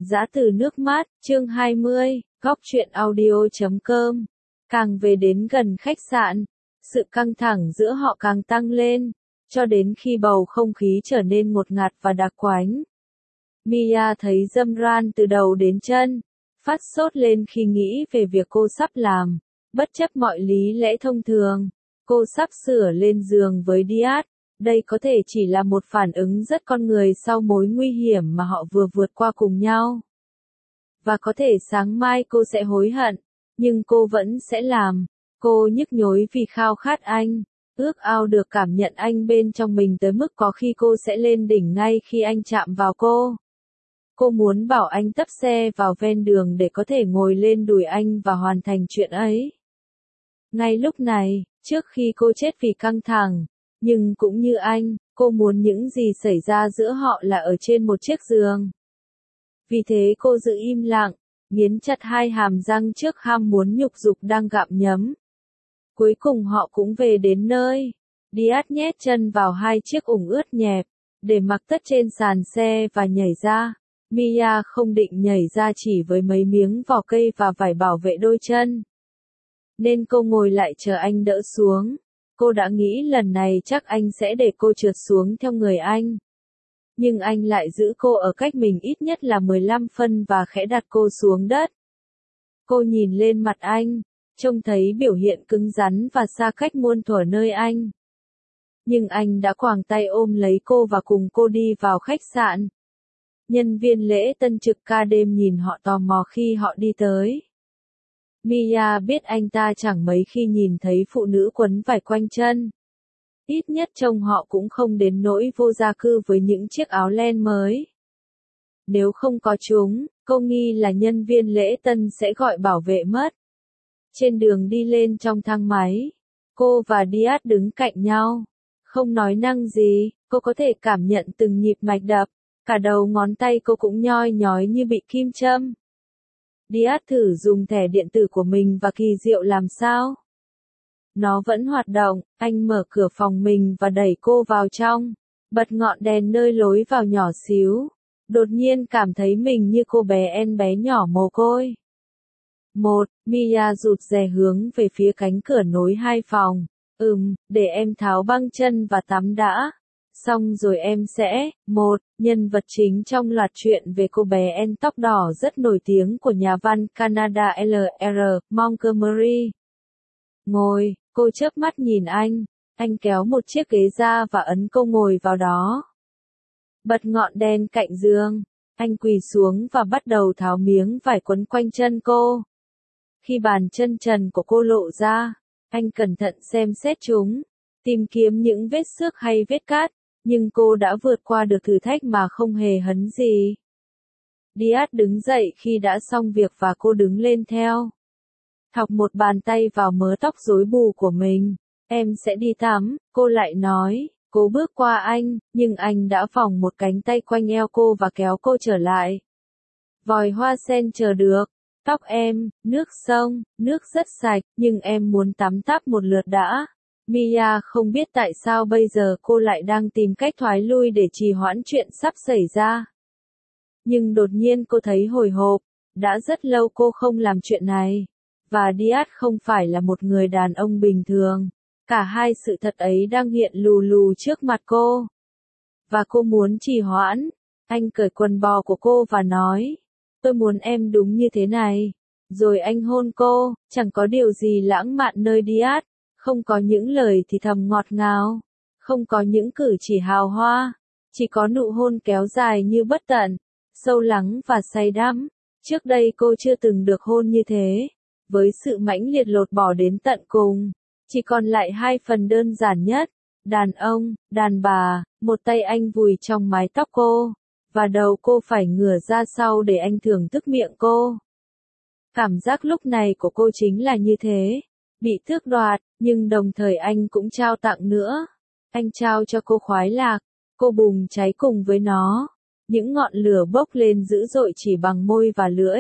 Giã từ nước mắt, chương 20, góc truyện audio.com. Càng về đến gần khách sạn, sự căng thẳng giữa họ càng tăng lên, cho đến khi bầu không khí trở nên ngột ngạt và đặc quánh. Mia thấy Zamran từ đầu đến chân, phát sốt lên khi nghĩ về việc cô sắp làm, bất chấp mọi lý lẽ thông thường. Cô sắp sửa lên giường với Diaz. Đây có thể chỉ là một phản ứng rất con người sau mối nguy hiểm mà họ vừa vượt qua cùng nhau. Và có thể sáng mai cô sẽ hối hận, nhưng cô vẫn sẽ làm. Cô nhức nhối vì khao khát anh, ước ao được cảm nhận anh bên trong mình tới mức có khi cô sẽ lên đỉnh ngay khi anh chạm vào cô. Cô muốn bảo anh tấp xe vào ven đường để có thể ngồi lên đùi anh và hoàn thành chuyện ấy. Ngay lúc này, trước khi cô chết vì căng thẳng, nhưng cũng như anh, cô muốn những gì xảy ra giữa họ là ở trên một chiếc giường. Vì thế cô giữ im lặng, nghiến chặt hai hàm răng trước ham muốn nhục dục đang gặm nhấm. Cuối cùng họ cũng về đến nơi. Diaz nhét chân vào hai chiếc ủng ướt nhẹp, để mặc tất trên sàn xe và nhảy ra. Mia không định nhảy ra chỉ với mấy miếng vỏ cây và vải bảo vệ đôi chân, nên cô ngồi lại chờ anh đỡ xuống. Cô đã nghĩ lần này chắc anh sẽ để cô trượt xuống theo người anh. Nhưng anh lại giữ cô ở cách mình ít nhất là 15 phân và khẽ đặt cô xuống đất. Cô nhìn lên mặt anh, trông thấy biểu hiện cứng rắn và xa cách muôn thuở nơi anh. Nhưng anh đã quàng tay ôm lấy cô và cùng cô đi vào khách sạn. Nhân viên lễ tân trực ca đêm nhìn họ tò mò khi họ đi tới. Mia biết anh ta chẳng mấy khi nhìn thấy phụ nữ quấn vải quanh chân. Ít nhất trông họ cũng không đến nỗi vô gia cư với những chiếc áo len mới. Nếu không có chúng, cô nghi là nhân viên lễ tân sẽ gọi bảo vệ mất. Trên đường đi lên trong thang máy, cô và Diaz đứng cạnh nhau. Không nói năng gì, cô có thể cảm nhận từng nhịp mạch đập, cả đầu ngón tay cô cũng nhoi nhói như bị kim châm. Diaz thử dùng thẻ điện tử của mình và kỳ diệu làm sao? Nó vẫn hoạt động. Anh mở cửa phòng mình và đẩy cô vào trong, bật ngọn đèn nơi lối vào nhỏ xíu. Đột nhiên cảm thấy mình như cô bé nhỏ mồ côi. Mia rụt rè hướng về phía cánh cửa nối hai phòng. Để em tháo băng chân và tắm đã. Xong rồi em sẽ. Nhân vật chính trong loạt truyện về cô bé En tóc đỏ rất nổi tiếng của nhà văn Canada L.R. Montgomery. Ngồi, cô chớp mắt nhìn anh kéo một chiếc ghế ra và ấn cô ngồi vào đó. Bật ngọn đèn cạnh giường, anh quỳ xuống và bắt đầu tháo miếng vải quấn quanh chân cô. Khi bàn chân trần của cô lộ ra, anh cẩn thận xem xét chúng, tìm kiếm những vết xước hay vết cát, nhưng cô đã vượt qua được thử thách mà không hề hấn gì. Diaz đứng dậy khi đã xong việc và cô đứng lên theo. Thọc một bàn tay vào mớ tóc rối bù của mình. Em sẽ đi tắm, cô lại nói. Cô bước qua anh, nhưng anh đã vòng một cánh tay quanh eo cô và kéo cô trở lại. Vòi hoa sen chờ được. Tóc em, nước sông, nước rất sạch, nhưng em muốn tắm táp một lượt đã. Mia không biết tại sao bây giờ cô lại đang tìm cách thoái lui để trì hoãn chuyện sắp xảy ra. Nhưng đột nhiên cô thấy hồi hộp. Đã rất lâu cô không làm chuyện này. Và Diaz không phải là một người đàn ông bình thường. Cả hai sự thật ấy đang hiện lù lù trước mặt cô. Và cô muốn trì hoãn. Anh cởi quần bò của cô và nói. Tôi muốn em đúng như thế này. Rồi anh hôn cô, chẳng có điều gì lãng mạn nơi Diaz. Không có những lời thì thầm ngọt ngào. Không có những cử chỉ hào hoa. Chỉ có nụ hôn kéo dài như bất tận. Sâu lắng và say đắm. Trước đây cô chưa từng được hôn như thế. Với sự mãnh liệt lột bỏ đến tận cùng, chỉ còn lại hai phần đơn giản nhất, đàn ông, đàn bà, một tay anh vùi trong mái tóc cô, và đầu cô phải ngửa ra sau để anh thưởng thức miệng cô. Cảm giác lúc này của cô chính là như thế, bị tước đoạt, nhưng đồng thời anh cũng trao tặng nữa. Anh trao cho cô khoái lạc, cô bùng cháy cùng với nó, những ngọn lửa bốc lên dữ dội chỉ bằng môi và lưỡi.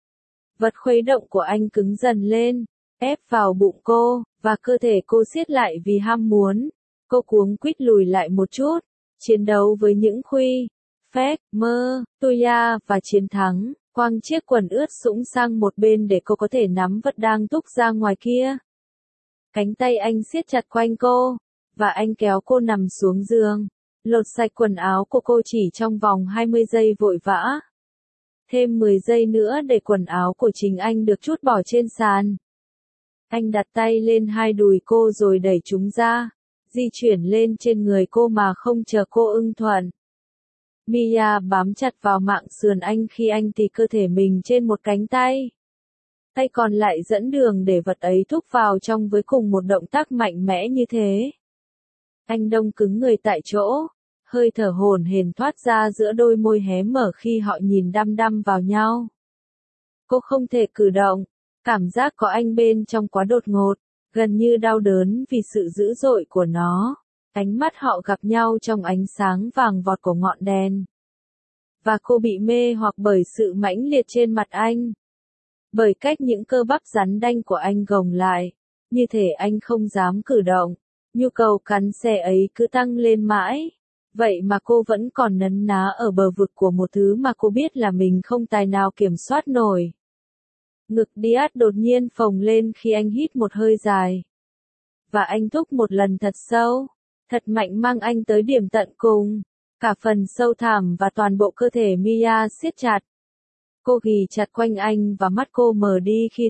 Vật khuấy động của anh cứng dần lên, ép vào bụng cô, và cơ thể cô siết lại vì ham muốn. Cô cuống quýt lùi lại một chút, chiến đấu với những phét, mơ, Tuya và chiến thắng, quăng chiếc quần ướt sũng sang một bên để cô có thể nắm vật đang túc ra ngoài kia. Cánh tay anh siết chặt quanh cô, và anh kéo cô nằm xuống giường, lột sạch quần áo của cô chỉ trong vòng 20 giây vội vã. Thêm 10 giây nữa để quần áo của chính anh được trút bỏ trên sàn. Anh đặt tay lên hai đùi cô rồi đẩy chúng ra, di chuyển lên trên người cô mà không chờ cô ưng thuận. Mia bám chặt vào mạng sườn anh khi anh tì cơ thể mình trên một cánh tay. Tay còn lại dẫn đường để vật ấy thúc vào trong với cùng một động tác mạnh mẽ như thế. Anh đông cứng người tại chỗ, hơi thở hổn hển thoát ra giữa đôi môi hé mở khi họ nhìn đăm đăm vào nhau. Cô không thể cử động, cảm giác có anh bên trong quá đột ngột, gần như đau đớn vì sự dữ dội của nó. Ánh mắt họ gặp nhau trong ánh sáng vàng vọt của ngọn đèn. Và cô bị mê hoặc bởi sự mãnh liệt trên mặt anh. Bởi cách những cơ bắp rắn đanh của anh gồng lại, như thể anh không dám cử động. Nhu cầu cắn xé ấy cứ tăng lên mãi. Vậy mà cô vẫn còn nấn ná ở bờ vực của một thứ mà cô biết là mình không tài nào kiểm soát nổi. Ngực Diaz đột nhiên phồng lên khi anh hít một hơi dài. Và anh thúc một lần thật sâu, thật mạnh mang anh tới điểm tận cùng. Cả phần sâu thẳm và toàn bộ cơ thể Mia siết chặt. Cô ghì chặt quanh anh và mắt cô mở đi khi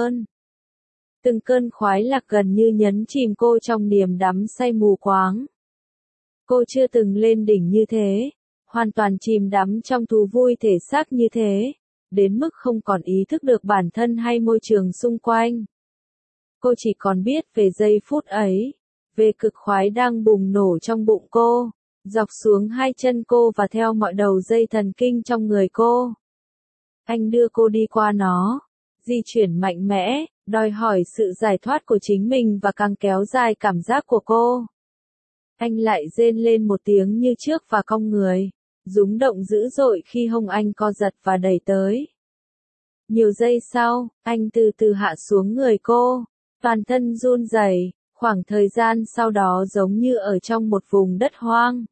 từng cơn khoái lạc gần như nhấn chìm cô trong niềm đắm say mù quáng. Cô chưa từng lên đỉnh như thế, hoàn toàn chìm đắm trong thú vui thể xác như thế, đến mức không còn ý thức được bản thân hay môi trường xung quanh. Cô chỉ còn biết về giây phút ấy, về cực khoái đang bùng nổ trong bụng cô, dọc xuống hai chân cô và theo mọi đầu dây thần kinh trong người cô. Anh đưa cô đi qua nó, di chuyển mạnh mẽ, đòi hỏi sự giải thoát của chính mình và càng kéo dài cảm giác của cô. Anh lại rên lên một tiếng như trước và cong người, rúng động dữ dội khi hông anh co giật và đẩy tới. Nhiều giây sau, anh từ từ hạ xuống người cô, toàn thân run rẩy, khoảng thời gian sau đó giống như ở trong một vùng đất hoang.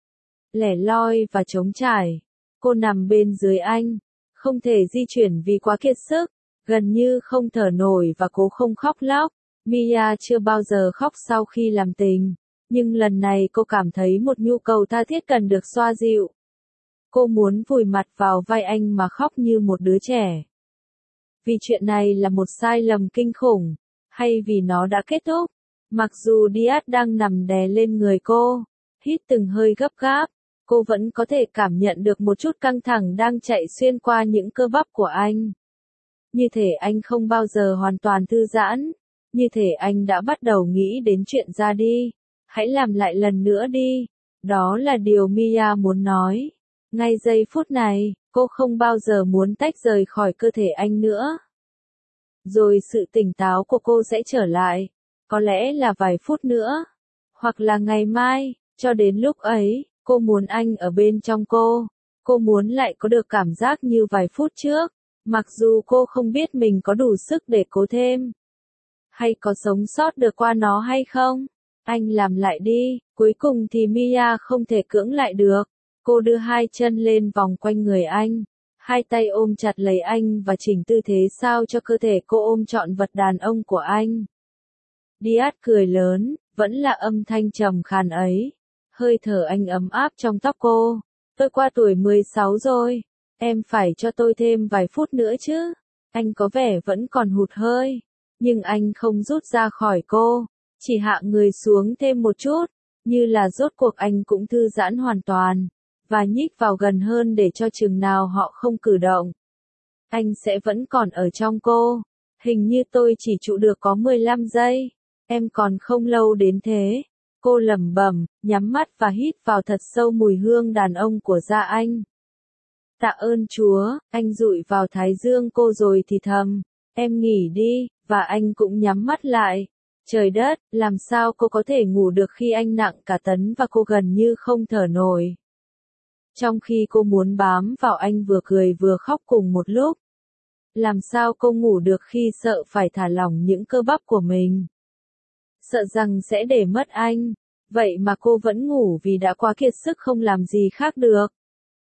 Lẻ loi và trống trải, cô nằm bên dưới anh, không thể di chuyển vì quá kiệt sức, gần như không thở nổi và cố không khóc lóc. Mia chưa bao giờ khóc sau khi làm tình, nhưng lần này cô cảm thấy một nhu cầu tha thiết cần được xoa dịu. Cô muốn vùi mặt vào vai anh mà khóc như một đứa trẻ. Vì chuyện này là một sai lầm kinh khủng, hay vì nó đã kết thúc, mặc dù Diaz đang nằm đè lên người cô, hít từng hơi gấp gáp, cô vẫn có thể cảm nhận được một chút căng thẳng đang chạy xuyên qua những cơ bắp của anh. Như thể anh không bao giờ hoàn toàn thư giãn, như thể anh đã bắt đầu nghĩ đến chuyện ra đi. Hãy làm lại lần nữa đi. Đó là điều Mia muốn nói. Ngay giây phút này, cô không bao giờ muốn tách rời khỏi cơ thể anh nữa. Rồi sự tỉnh táo của cô sẽ trở lại. Có lẽ là vài phút nữa. Hoặc là ngày mai, cho đến lúc ấy, cô muốn anh ở bên trong cô. Cô muốn lại có được cảm giác như vài phút trước. Mặc dù cô không biết mình có đủ sức để cố thêm. Hay có sống sót được qua nó hay không? Anh làm lại đi. Cuối cùng thì Mia không thể cưỡng lại được. Cô đưa hai chân lên vòng quanh người anh. Hai tay ôm chặt lấy anh và chỉnh tư thế sao cho cơ thể cô ôm trọn vật đàn ông của anh. Diaz cười lớn, vẫn là âm thanh trầm khàn ấy. Hơi thở anh ấm áp trong tóc cô. Tôi qua tuổi 16 rồi. Em phải cho tôi thêm vài phút nữa chứ. Anh có vẻ vẫn còn hụt hơi. Nhưng anh không rút ra khỏi cô. Chỉ hạ người xuống thêm một chút. Như là rốt cuộc anh cũng thư giãn hoàn toàn. Và nhích vào gần hơn để cho chừng nào họ không cử động. Anh sẽ vẫn còn ở trong cô. Hình như tôi chỉ trụ được có 15 giây. Em còn không lâu đến thế. Cô lẩm bẩm, nhắm mắt và hít vào thật sâu mùi hương đàn ông của da anh. Tạ ơn Chúa, anh dụi vào thái dương cô rồi thì thầm. Em nghỉ đi, và anh cũng nhắm mắt lại. Trời đất, làm sao cô có thể ngủ được khi anh nặng cả tấn và cô gần như không thở nổi. Trong khi cô muốn bám vào anh vừa cười vừa khóc cùng một lúc. Làm sao cô ngủ được khi sợ phải thả lỏng những cơ bắp của mình. Sợ rằng sẽ để mất anh. Vậy mà cô vẫn ngủ vì đã quá kiệt sức không làm gì khác được.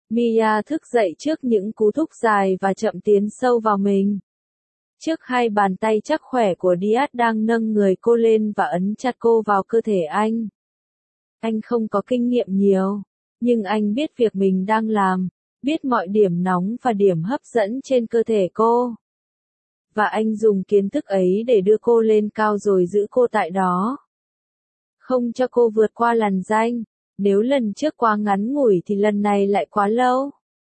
Mia thức dậy trước những cú thúc dài và chậm tiến sâu vào mình. Trước hai bàn tay chắc khỏe của Diaz đang nâng người cô lên và ấn chặt cô vào cơ thể anh. Anh không có kinh nghiệm nhiều, nhưng anh biết việc mình đang làm, biết mọi điểm nóng và điểm hấp dẫn trên cơ thể cô. Và anh dùng kiến thức ấy để đưa cô lên cao rồi giữ cô tại đó. Không cho cô vượt qua lằn ranh, nếu lần trước quá ngắn ngủi thì lần này lại quá lâu.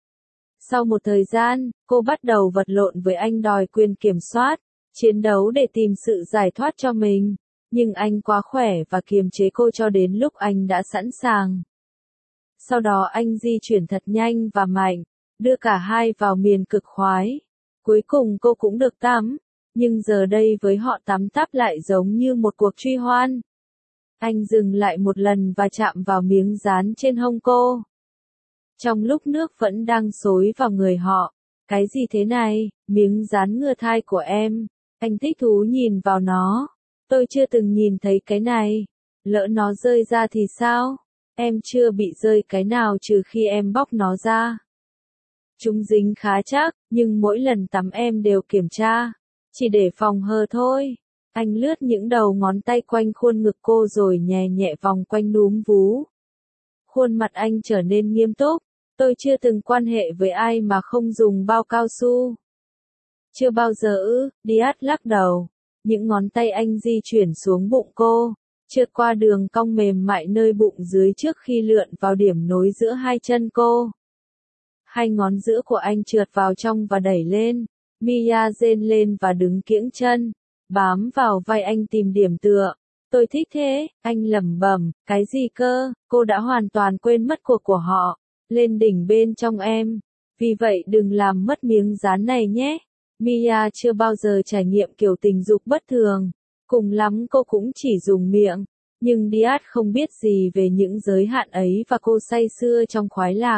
Sau một thời gian, cô bắt đầu vật lộn với anh đòi quyền kiểm soát, chiến đấu để tìm sự giải thoát cho mình, nhưng anh quá khỏe và kiềm chế cô cho đến lúc anh đã sẵn sàng. Sau đó anh di chuyển thật nhanh và mạnh, đưa cả hai vào miền cực khoái. Cuối cùng cô cũng được tắm, nhưng giờ đây với họ tắm táp lại giống như một cuộc truy hoan. Anh dừng lại một lần và chạm vào miếng dán trên hông cô. Trong lúc nước vẫn đang xối vào người họ, cái gì thế này, miếng dán ngừa thai của em, anh thích thú nhìn vào nó. Tôi chưa từng nhìn thấy cái này, lỡ nó rơi ra thì sao? Em chưa bị rơi cái nào trừ khi em bóc nó ra. Chúng dính khá chắc, nhưng mỗi lần tắm em đều kiểm tra, chỉ để phòng hờ thôi. Anh lướt những đầu ngón tay quanh khuôn ngực cô rồi nhẹ nhẹ vòng quanh núm vú. Khuôn mặt anh trở nên nghiêm túc. Tôi chưa từng quan hệ với ai mà không dùng bao cao su. Chưa bao giờ ư, Diaz lắc đầu. Những ngón tay anh di chuyển xuống bụng cô, trượt qua đường cong mềm mại nơi bụng dưới trước khi lượn vào điểm nối giữa hai chân cô. Hai ngón giữa của anh trượt vào trong và đẩy lên. Mia rên lên và đứng kiễng chân, bám vào vai anh tìm điểm tựa. Tôi thích thế, anh lẩm bẩm, cái gì cơ, cô đã hoàn toàn quên mất cuộc của họ. Lên đỉnh bên trong em. Vì vậy đừng làm mất miếng dán này nhé. Mia chưa bao giờ trải nghiệm kiểu tình dục bất thường. Cùng lắm cô cũng chỉ dùng miệng. Nhưng Diaz không biết gì về những giới hạn ấy và cô say sưa trong khoái lạc.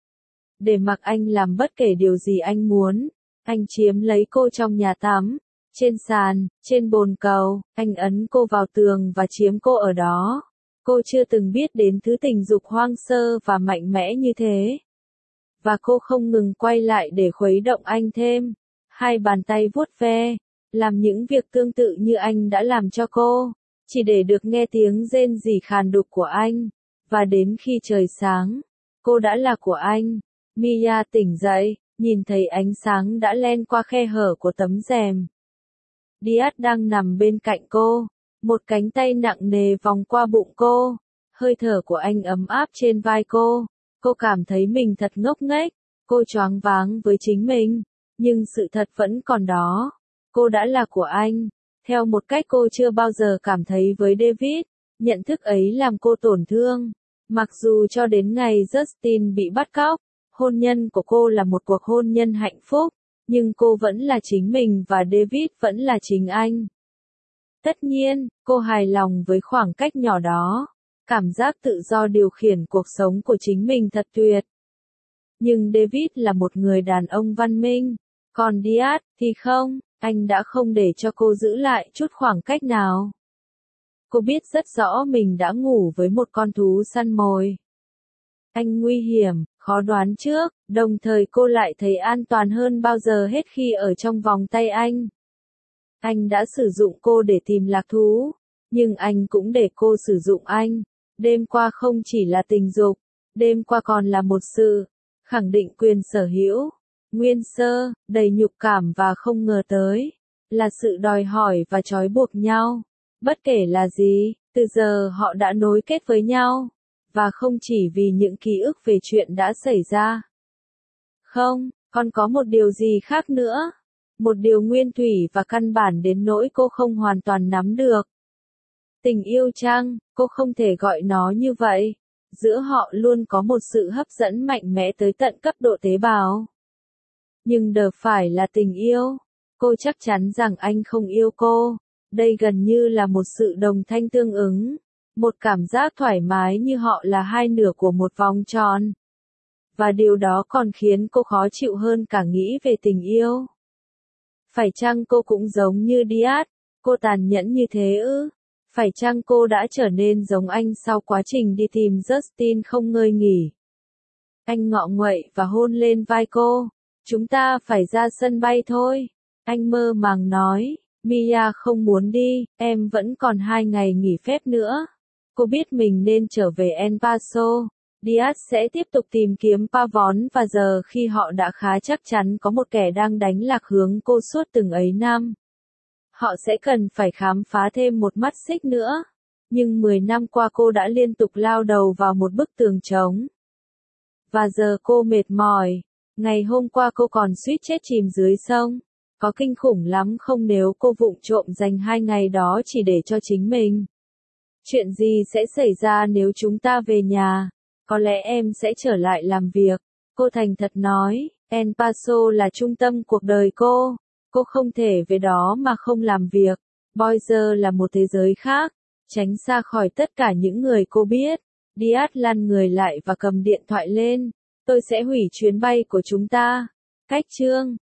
Để mặc anh làm bất kể điều gì anh muốn. Anh chiếm lấy cô trong nhà tắm, trên sàn, trên bồn cầu, anh ấn cô vào tường và chiếm cô ở đó. Cô chưa từng biết đến thứ tình dục hoang sơ và mạnh mẽ như thế. Và cô không ngừng quay lại để khuấy động anh thêm. Hai bàn tay vuốt ve, làm những việc tương tự như anh đã làm cho cô, chỉ để được nghe tiếng rên rỉ khàn đục của anh. Và đến khi trời sáng, cô đã là của anh. Mia tỉnh dậy, nhìn thấy ánh sáng đã len qua khe hở của tấm rèm. Diaz đang nằm bên cạnh cô. Một cánh tay nặng nề vòng qua bụng cô, hơi thở của anh ấm áp trên vai cô. Cô cảm thấy mình thật ngốc nghếch, cô choáng váng với chính mình, nhưng sự thật vẫn còn đó. Cô đã là của anh, theo một cách cô chưa bao giờ cảm thấy với David. Nhận thức ấy làm cô tổn thương. Mặc dù cho đến ngày Justin bị bắt cóc, hôn nhân của cô là một cuộc hôn nhân hạnh phúc, nhưng cô vẫn là chính mình và David vẫn là chính anh. Tất nhiên, cô hài lòng với khoảng cách nhỏ đó. Cảm giác tự do điều khiển cuộc sống của chính mình thật tuyệt. Nhưng David là một người đàn ông văn minh. Còn Diaz thì không, anh đã không để cho cô giữ lại chút khoảng cách nào. Cô biết rất rõ mình đã ngủ với một con thú săn mồi. Anh nguy hiểm, khó đoán trước, đồng thời cô lại thấy an toàn hơn bao giờ hết khi ở trong vòng tay anh. Anh đã sử dụng cô để tìm lạc thú, nhưng anh cũng để cô sử dụng anh. Đêm qua không chỉ là tình dục, đêm qua còn là một sự khẳng định quyền sở hữu, nguyên sơ, đầy nhục cảm và không ngờ tới, là sự đòi hỏi và trói buộc nhau. Bất kể là gì, từ giờ họ đã nối kết với nhau, và không chỉ vì những ký ức về chuyện đã xảy ra. Không, còn có một điều gì khác nữa. Một điều nguyên thủy và căn bản đến nỗi cô không hoàn toàn nắm được. Tình yêu chăng, cô không thể gọi nó như vậy. Giữa họ luôn có một sự hấp dẫn mạnh mẽ tới tận cấp độ tế bào. Nhưng đờ phải là tình yêu. Cô chắc chắn rằng anh không yêu cô. Đây gần như là một sự đồng thanh tương ứng. Một cảm giác thoải mái như họ là hai nửa của một vòng tròn. Và điều đó còn khiến cô khó chịu hơn cả nghĩ về tình yêu. Phải chăng cô cũng giống như Diaz? Cô tàn nhẫn như thế ư? Phải chăng cô đã trở nên giống anh sau quá trình đi tìm Justin không ngơi nghỉ? Anh ngọ nguậy và hôn lên vai cô. Chúng ta phải ra sân bay thôi. Anh mơ màng nói, Mia không muốn đi, em vẫn còn 2 ngày nghỉ phép nữa. Cô biết mình nên trở về El Paso. Diaz sẽ tiếp tục tìm kiếm Pavón và giờ khi họ đã khá chắc chắn có một kẻ đang đánh lạc hướng cô suốt từng ấy năm. Họ sẽ cần phải khám phá thêm một mắt xích nữa. Nhưng 10 năm qua cô đã liên tục lao đầu vào một bức tường trống. Và giờ cô mệt mỏi. Ngày hôm qua cô còn suýt chết chìm dưới sông. Có kinh khủng lắm không nếu cô vụng trộm dành 2 ngày đó chỉ để cho chính mình. Chuyện gì sẽ xảy ra nếu chúng ta về nhà? Có lẽ em sẽ trở lại làm việc. Cô thành thật nói, El Paso là trung tâm cuộc đời cô. Cô không thể về đó mà không làm việc. Boise là một thế giới khác. Tránh xa khỏi tất cả những người cô biết. Diaz lăn người lại và cầm điện thoại lên. Tôi sẽ hủy chuyến bay của chúng ta. Cách chương